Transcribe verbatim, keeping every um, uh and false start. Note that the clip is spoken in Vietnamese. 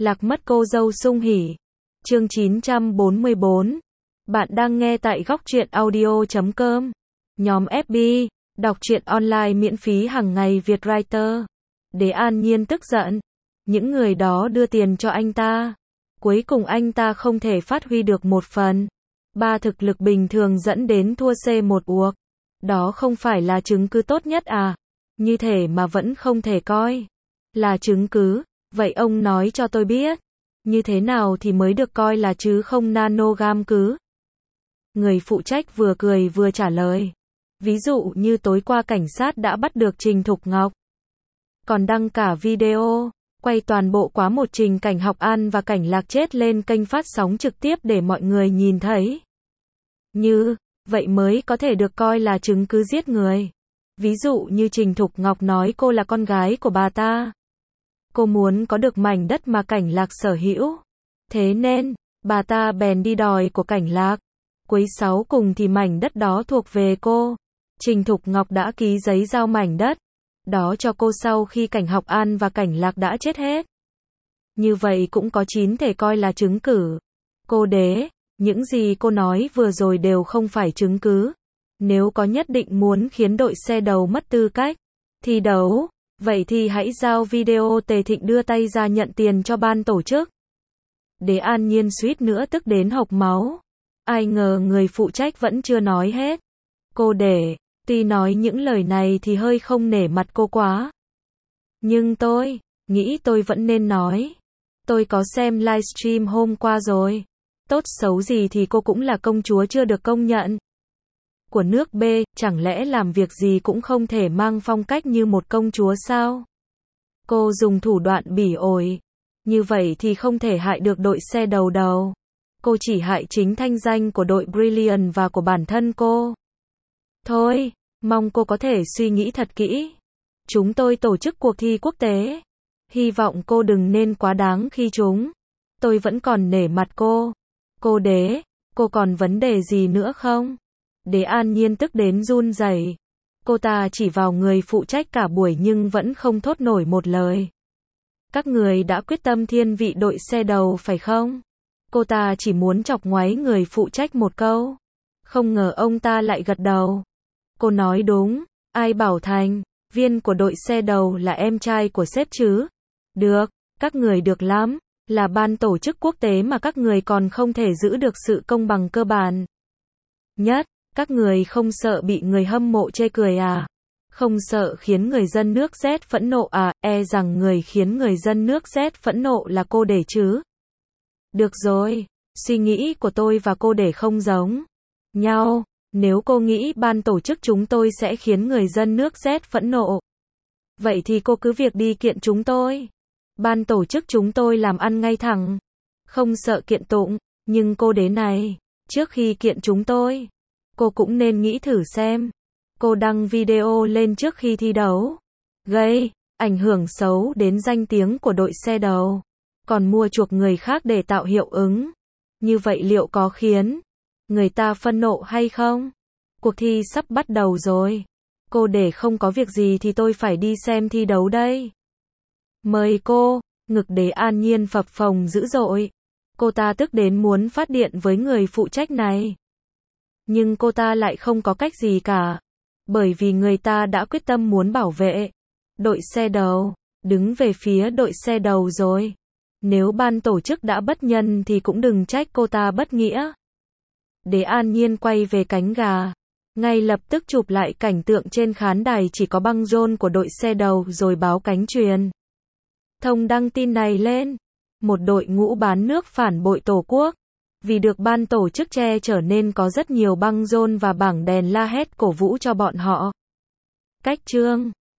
Lạc mất cô dâu sung hỉ. Chương chín trăm bốn mươi bốn. Bạn đang nghe tại góc truyện audio chấm com. Nhóm ép bê, đọc truyện online miễn phí hàng ngày Việt Writer. Đế An Nhiên tức giận. Những người đó đưa tiền cho anh ta. Cuối cùng anh ta không thể phát huy được một phần. Ba thực lực bình thường dẫn đến thua C một uộc. Đó không phải là chứng cứ tốt nhất à? Như thể mà vẫn không thể coi là chứng cứ. Vậy ông nói cho tôi biết, như thế nào thì mới được coi là chứ không nanogam cứ? Người phụ trách vừa cười vừa trả lời. Ví dụ như tối qua cảnh sát đã bắt được Trình Thục Ngọc. Còn đăng cả video, quay toàn bộ quá một trình cảnh Học An và cảnh Lạc chết lên kênh phát sóng trực tiếp để mọi người nhìn thấy. Như vậy mới có thể được coi là chứng cứ giết người. Ví dụ như Trình Thục Ngọc nói cô là con gái của bà ta. Cô muốn có được mảnh đất mà cảnh Lạc sở hữu. Thế nên, bà ta bèn đi đòi của cảnh Lạc. Cuối sáu cùng thì mảnh đất đó thuộc về cô. Trình Thục Ngọc đã ký giấy giao mảnh đất đó cho cô sau khi cảnh Học An và cảnh Lạc đã chết hết. Như vậy cũng có chín thể coi là chứng cứ. Cô Đế, những gì cô nói vừa rồi đều không phải chứng cứ. Nếu có nhất định muốn khiến đội xe đầu mất tư cách thi đấu, vậy thì hãy giao video Tề Thịnh đưa tay ra nhận tiền cho ban tổ chức. Đế An Nhiên suýt nữa tức đến hộc máu. Ai ngờ người phụ trách vẫn chưa nói hết. Cô Đế, tuy nói những lời này thì hơi không nể mặt cô quá. Nhưng tôi nghĩ tôi vẫn nên nói. Tôi có xem livestream hôm qua rồi. Tốt xấu gì thì cô cũng là công chúa chưa được công nhận của nước B, chẳng lẽ làm việc gì cũng không thể mang phong cách như một công chúa sao? Cô dùng thủ đoạn bỉ ổi. Như vậy thì không thể hại được đội xe đầu đầu. Cô chỉ hại chính thanh danh của đội Brilliant và của bản thân cô. Thôi, mong cô có thể suy nghĩ thật kỹ. Chúng tôi tổ chức cuộc thi quốc tế. Hy vọng cô đừng nên quá đáng khi chúng. Tôi vẫn còn nể mặt cô. Cô Đế, cô còn vấn đề gì nữa không? Đế An Nhiên tức đến run rẩy. Cô ta chỉ vào người phụ trách cả buổi nhưng vẫn không thốt nổi một lời. Các người đã quyết tâm thiên vị đội xe đầu phải không? Cô ta chỉ muốn chọc ngoáy người phụ trách một câu. Không ngờ ông ta lại gật đầu. Cô nói đúng, ai bảo thành viên của đội xe đầu là em trai của sếp chứ? Được, các người được lắm. Là ban tổ chức quốc tế mà các người còn không thể giữ được sự công bằng cơ bản nhất. Các người không sợ bị người hâm mộ chê cười à? Không sợ khiến người dân nước Z phẫn nộ à? E rằng người khiến người dân nước Z phẫn nộ là cô Để chứ. Được rồi, suy nghĩ của tôi và cô Để không giống nhau. Nếu cô nghĩ ban tổ chức chúng tôi sẽ khiến người dân nước Z phẫn nộ, vậy thì cô cứ việc đi kiện chúng tôi. Ban tổ chức chúng tôi làm ăn ngay thẳng, không sợ kiện tụng. Nhưng cô Đế này, trước khi kiện chúng tôi, cô cũng nên nghĩ thử xem. Cô đăng video lên trước khi thi đấu, gây ảnh hưởng xấu đến danh tiếng của đội xe đầu, còn mua chuộc người khác để tạo hiệu ứng. Như vậy liệu có khiến người ta phân nộ hay không? Cuộc thi sắp bắt đầu rồi. Cô Để không có việc gì thì tôi phải đi xem thi đấu đây. Mời cô. Ngực Đế An Nhiên phập phồng dữ dội. Cô ta tức đến muốn phát điện với người phụ trách này. Nhưng cô ta lại không có cách gì cả. Bởi vì người ta đã quyết tâm muốn bảo vệ đội xe đầu, đứng về phía đội xe đầu rồi. Nếu ban tổ chức đã bất nhân thì cũng đừng trách cô ta bất nghĩa. Đế An Nhiên quay về cánh gà. Ngay lập tức chụp lại cảnh tượng trên khán đài chỉ có băng rôn của đội xe đầu rồi báo cánh truyền thông đăng tin này lên. Một đội ngũ bán nước phản bội Tổ quốc. Vì được ban tổ chức che chở nên có rất nhiều băng rôn và bảng đèn la hét cổ vũ cho bọn họ. Cách chương